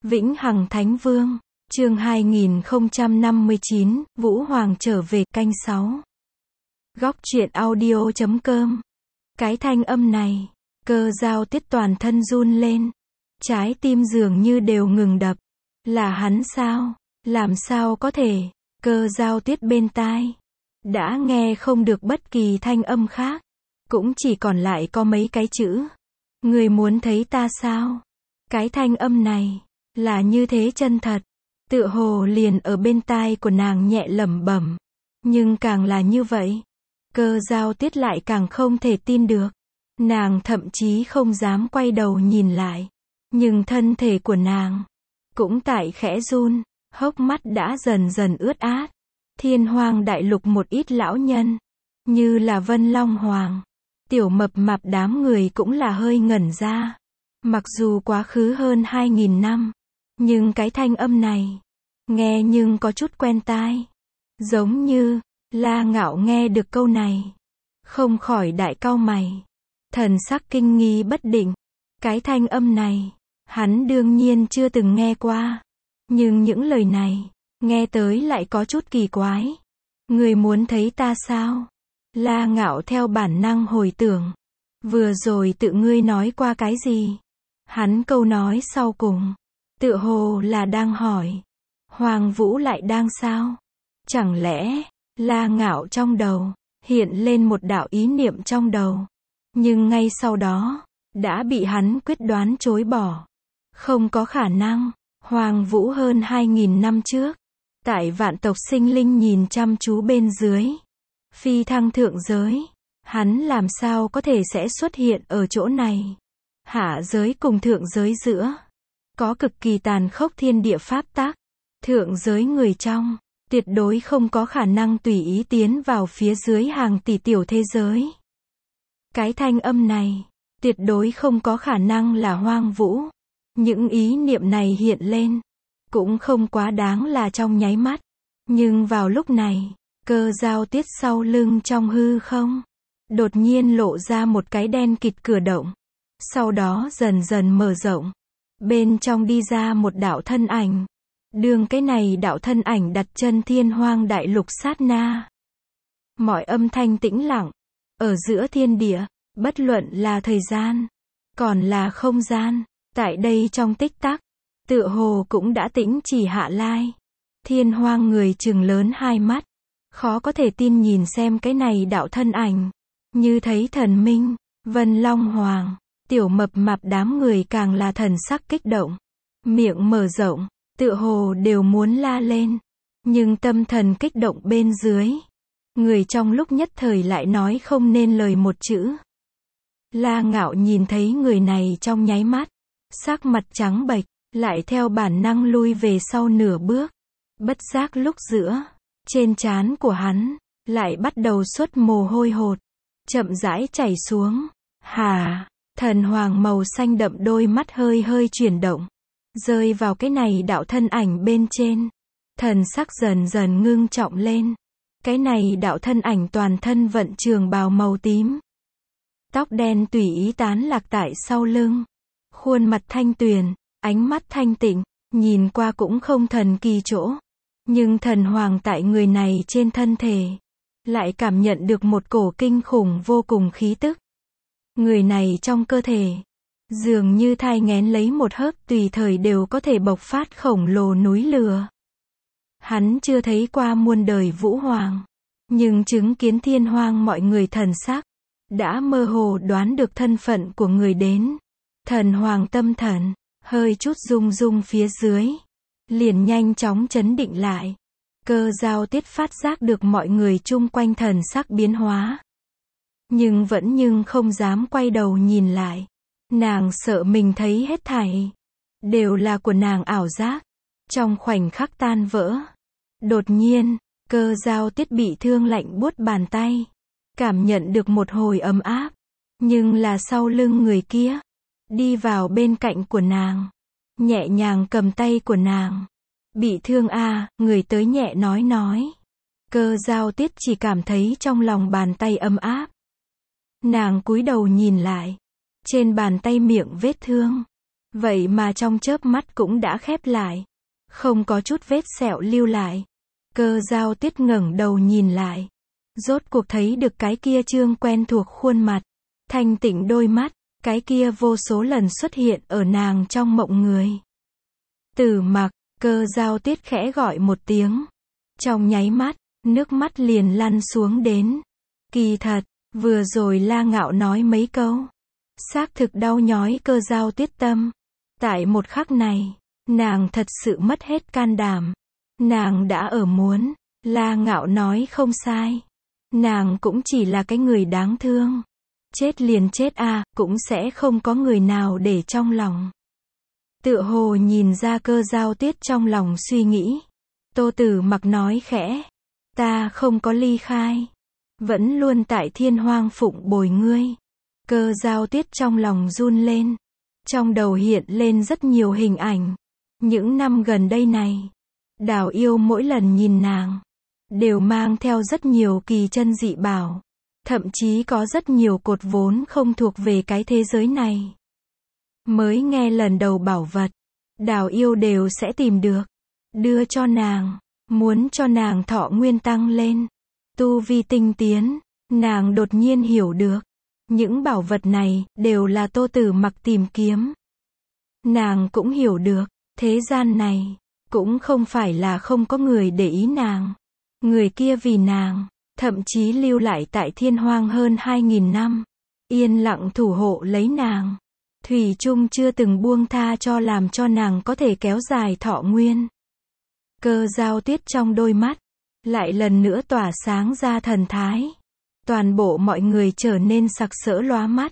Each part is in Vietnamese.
Vĩnh Hằng Thánh Vương, chương 2059, Vũ Hoàng trở về, canh 6. Góc truyện audio.com. Cái thanh âm này, Cơ Dao Tiết toàn thân run lên. Trái tim dường như đều ngừng đập. Là hắn sao? Làm sao có thể? Cơ Dao Tiết bên tai đã nghe không được bất kỳ thanh âm khác. Cũng chỉ còn lại có mấy cái chữ. Người muốn thấy ta sao? Cái thanh âm này là như thế chân thật, tựa hồ liền ở bên tai của nàng nhẹ lẩm bẩm. Nhưng càng là như vậy, Cơ Dao Tiết lại càng không thể tin được. Nàng thậm chí không dám quay đầu nhìn lại. Nhưng thân thể của nàng cũng tại khẽ run, hốc mắt đã dần dần ướt át. Thiên Hoang đại lục một ít lão nhân, như là Vân Long Hoàng, Tiểu Mập Mạp đám người cũng là hơi ngẩn ra. Mặc dù quá khứ hơn 2000 năm, nhưng cái thanh âm này nghe nhưng có chút quen tai. Giống như La Ngạo nghe được câu này, không khỏi đại cau mày, thần sắc kinh nghi bất định. Cái thanh âm này, hắn đương nhiên chưa từng nghe qua. Nhưng những lời này, nghe tới lại có chút kỳ quái. Người muốn thấy ta sao? La Ngạo theo bản năng hồi tưởng. Vừa rồi tự ngươi nói qua cái gì? Hắn câu nói sau cùng, tựa hồ là đang hỏi. Hoàng Vũ lại đang sao? Chẳng lẽ, La Ngạo trong đầu, hiện lên một đạo ý niệm trong đầu. Nhưng ngay sau đó, đã bị hắn quyết đoán chối bỏ. Không có khả năng. Hoàng Vũ hơn 2000 năm trước, tại vạn tộc sinh linh nhìn chăm chú bên dưới, phi thăng thượng giới, hắn làm sao có thể sẽ xuất hiện ở chỗ này? Hạ giới cùng thượng giới giữa, có cực kỳ tàn khốc thiên địa pháp tắc. Thượng giới người trong, tuyệt đối không có khả năng tùy ý tiến vào phía dưới hàng tỷ tiểu thế giới. Cái thanh âm này, tuyệt đối không có khả năng là Hoang Vũ. Những ý niệm này hiện lên, cũng không quá đáng là trong nháy mắt. Nhưng vào lúc này, Cơ Dao Tiết sau lưng trong hư không, đột nhiên lộ ra một cái đen kịt cửa động. Sau đó dần dần mở rộng. Bên trong đi ra một đạo thân ảnh. Đường cái này đạo thân ảnh đặt chân Thiên Hoang đại lục sát na. Mọi âm thanh tĩnh lặng. Ở giữa thiên địa, bất luận là thời gian, còn là không gian, tại đây trong tích tắc, tựa hồ cũng đã tĩnh chỉ hạ lai. Thiên Hoang người trừng lớn hai mắt, khó có thể tin nhìn xem cái này đạo thân ảnh. Như thấy thần minh, Vân Long Hoàng, Tiểu Mập Mạp đám người càng là thần sắc kích động. Miệng mở rộng, tựa hồ đều muốn la lên. Nhưng tâm thần kích động bên dưới, người trong lúc nhất thời lại nói không nên lời một chữ. La Ngạo nhìn thấy người này trong nháy mắt, sắc mặt trắng bệch, lại theo bản năng lui về sau nửa bước. Bất giác lúc giữa, trên trán của hắn, lại bắt đầu xuất mồ hôi hột, chậm rãi chảy xuống. Hà, thần hoàng màu xanh đậm đôi mắt hơi hơi chuyển động, rơi vào cái này đạo thân ảnh bên trên. Thần sắc dần dần ngưng trọng lên. Cái này đạo thân ảnh toàn thân vận trường bào màu tím. Tóc đen tùy ý tán lạc tại sau lưng. Khuôn mặt thanh tuyền, ánh mắt thanh tịnh, nhìn qua cũng không thần kỳ chỗ. Nhưng thần hoàng tại người này trên thân thể, lại cảm nhận được một cổ kinh khủng vô cùng khí tức. Người này trong cơ thể, dường như thai nghén lấy một hớp tùy thời đều có thể bộc phát khổng lồ núi lửa. Hắn chưa thấy qua muôn đời Vũ Hoàng, nhưng chứng kiến Thiên Hoang mọi người thần sắc, đã mơ hồ đoán được thân phận của người đến. Thần hoàng tâm thần, hơi chút rung rung phía dưới, liền nhanh chóng chấn định lại. Cơ Dao Tiết phát giác được mọi người chung quanh thần sắc biến hóa. Nhưng không dám quay đầu nhìn lại. Nàng sợ mình thấy hết thảy đều là của nàng ảo giác, trong khoảnh khắc tan vỡ. Đột nhiên, Cơ Dao Tiết bị thương lạnh buốt bàn tay, cảm nhận được một hồi ấm áp, nhưng là sau lưng người kia, đi vào bên cạnh của nàng, nhẹ nhàng cầm tay của nàng. Bị thương à? Người tới nhẹ nói. Cơ Dao Tiết chỉ cảm thấy trong lòng bàn tay ấm áp. Nàng cúi đầu nhìn lại, trên bàn tay miệng vết thương, Vậy mà trong chớp mắt cũng đã khép lại. Không có chút vết sẹo lưu lại. Cơ Dao Tuyết ngẩng đầu nhìn lại. Rốt cuộc thấy được cái kia trương quen thuộc khuôn mặt. Thanh tịnh đôi mắt. Cái kia vô số lần xuất hiện ở nàng trong mộng người. Tử Mặc, Cơ Dao Tuyết khẽ gọi một tiếng. Trong nháy mắt, nước mắt liền lăn xuống đến. Kỳ thật, vừa rồi La Ngạo nói mấy câu. Xác thực đau nhói Cơ Dao Tuyết tâm. Tại một khắc này, nàng thật sự mất hết can đảm. Nàng đã ở muốn. La Ngạo nói không sai. Nàng cũng chỉ là cái người đáng thương. Chết liền chết à, cũng sẽ không có người nào để trong lòng. Tựa hồ nhìn ra Cơ Dao Tuyết trong lòng suy nghĩ. Tô Tử Mặc nói khẽ. Ta không có ly khai. Vẫn luôn tại Thiên Hoang phụng bồi ngươi. Cơ Dao Tuyết trong lòng run lên. Trong đầu hiện lên rất nhiều hình ảnh. Những năm gần đây này, Đào Yêu mỗi lần nhìn nàng, đều mang theo rất nhiều kỳ chân dị bảo. Thậm chí có rất nhiều cột vốn không thuộc về cái thế giới này. Mới nghe lần đầu bảo vật, Đào Yêu đều sẽ tìm được. Đưa cho nàng, muốn cho nàng thọ nguyên tăng lên. Tu vi tinh tiến, nàng đột nhiên hiểu được. Những bảo vật này, đều là Tô Tử Mặc tìm kiếm. Nàng cũng hiểu được, thế gian này, cũng không phải là không có người để ý nàng. Người kia vì nàng, thậm chí lưu lại tại Thiên Hoang hơn 2000 năm. Yên lặng thủ hộ lấy nàng. Thủy chung chưa từng buông tha cho làm cho nàng có thể kéo dài thọ nguyên. Cơ Dao Tuyết trong đôi mắt, lại lần nữa tỏa sáng ra thần thái. Toàn bộ mọi người trở nên sặc sỡ lóa mắt.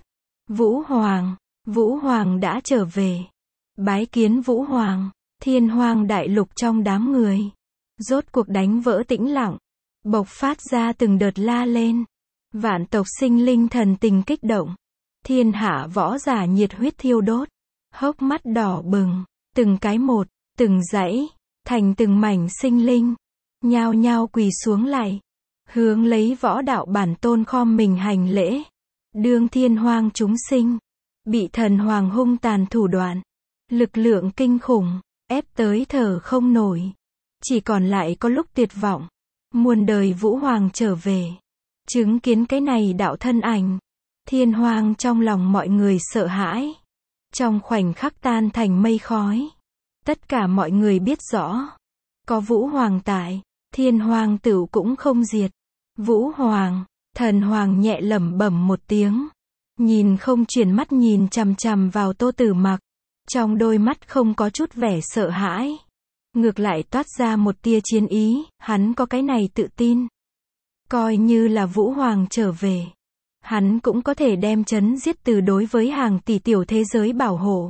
Vũ Hoàng đã trở về. Bái kiến Vũ Hoàng. Thiên Hoang đại lục trong đám người. Rốt cuộc đánh vỡ tĩnh lặng. Bộc phát ra từng đợt la lên. Vạn tộc sinh linh thần tình kích động. Thiên hạ võ giả nhiệt huyết thiêu đốt. Hốc mắt đỏ bừng. Từng cái một, từng dãy, thành từng mảnh sinh linh. Nhao nhao quỳ xuống lại. Hướng lấy võ đạo bản tôn khom mình hành lễ. Đương Thiên Hoang chúng sinh. Bị thần hoàng hung tàn thủ đoạn. Lực lượng kinh khủng. Ép tới thở không nổi. Chỉ còn lại có lúc tuyệt vọng. Muôn đời Vũ Hoàng trở về. Chứng kiến cái này đạo thân ảnh. Thiên Hoang trong lòng mọi người sợ hãi. Trong khoảnh khắc tan thành mây khói. Tất cả mọi người biết rõ. Có Vũ Hoàng tại. Thiên Hoang tửu cũng không diệt. Vũ Hoàng. Thần Hoàng nhẹ lẩm bẩm một tiếng. Nhìn không chuyển mắt nhìn chằm chằm vào Tô Tử Mặc. Trong đôi mắt không có chút vẻ sợ hãi. Ngược lại toát ra một tia chiến ý, hắn có cái này tự tin. Coi như là Vũ Hoàng trở về. Hắn cũng có thể đem chấn giết từ đối với hàng tỷ tiểu thế giới bảo hộ.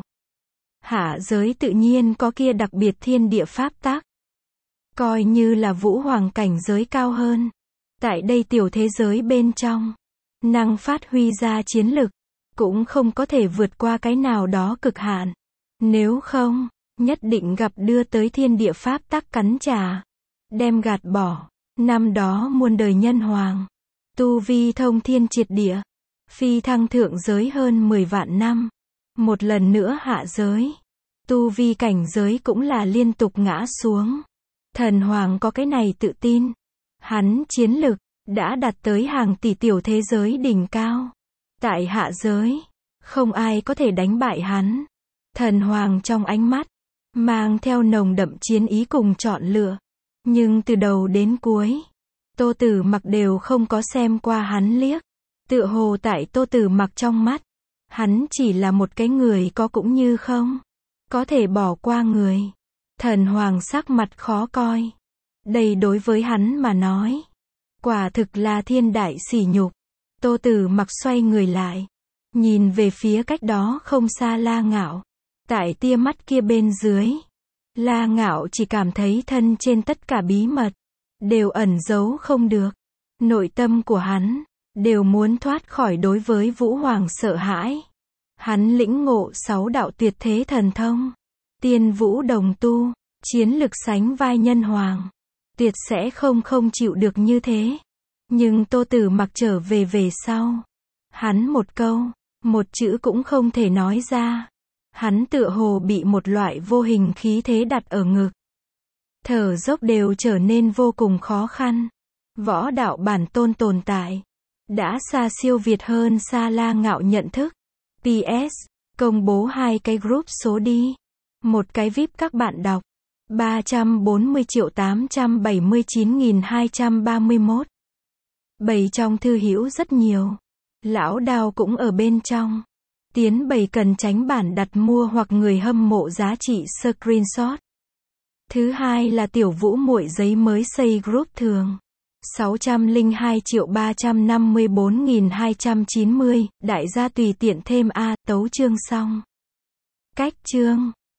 Hạ giới tự nhiên có kia đặc biệt thiên địa pháp tắc. Coi như là Vũ Hoàng cảnh giới cao hơn. Tại đây tiểu thế giới bên trong. Năng phát huy ra chiến lực. Cũng không có thể vượt qua cái nào đó cực hạn. Nếu không, nhất định gặp đưa tới thiên địa pháp tắc cắn trả. Đem gạt bỏ. Năm đó muôn đời nhân hoàng. Tu vi thông thiên triệt địa. Phi thăng thượng giới hơn 10 vạn năm. Một lần nữa hạ giới. Tu vi cảnh giới cũng là liên tục ngã xuống. Thần hoàng có cái này tự tin. Hắn chiến lực, đã đạt tới hàng tỷ tiểu thế giới đỉnh cao. Tại hạ giới, không ai có thể đánh bại hắn. Thần hoàng trong ánh mắt, mang theo nồng đậm chiến ý cùng chọn lựa. Nhưng từ đầu đến cuối, Tô Tử Mặc đều không có xem qua hắn liếc. Tựa hồ tại Tô Tử Mặc trong mắt, hắn chỉ là một cái người có cũng như không. Có thể bỏ qua người. Thần hoàng sắc mặt khó coi. Đây đối với hắn mà nói. Quả thực là thiên đại sỉ nhục. Tô Tử Mặc xoay người lại. Nhìn về phía cách đó không xa La Ngạo. Tại tia mắt kia bên dưới. La Ngạo chỉ cảm thấy thân trên tất cả bí mật. Đều ẩn giấu không được. Nội tâm của hắn. Đều muốn thoát khỏi đối với Vũ Hoàng sợ hãi. Hắn lĩnh ngộ 6 đạo tuyệt thế thần thông. Tiên vũ đồng tu. Chiến lực sánh vai nhân hoàng. Tuyệt sẽ không chịu được như thế. Nhưng Tô Tử Mặc trở về sau. Hắn một câu, một chữ cũng không thể nói ra. Hắn tựa hồ bị một loại vô hình khí thế đặt ở ngực. Thở dốc đều trở nên vô cùng khó khăn. Võ đạo bản tôn tồn tại đã xa siêu việt hơn xa La Ngạo nhận thức. PS. Công bố 2 cái group số đi. Một cái VIP các bạn đọc. 340.879.231. Bầy trong thư hữu rất nhiều. Lão Đao cũng ở bên trong. Tiến bầy cần tránh bản đặt mua hoặc người hâm mộ giá trị screenshot. Thứ hai là Tiểu Vũ muội giấy mới xây group thường. 602.354.290, đại gia tùy tiện thêm A, tấu chương xong. Cách chương.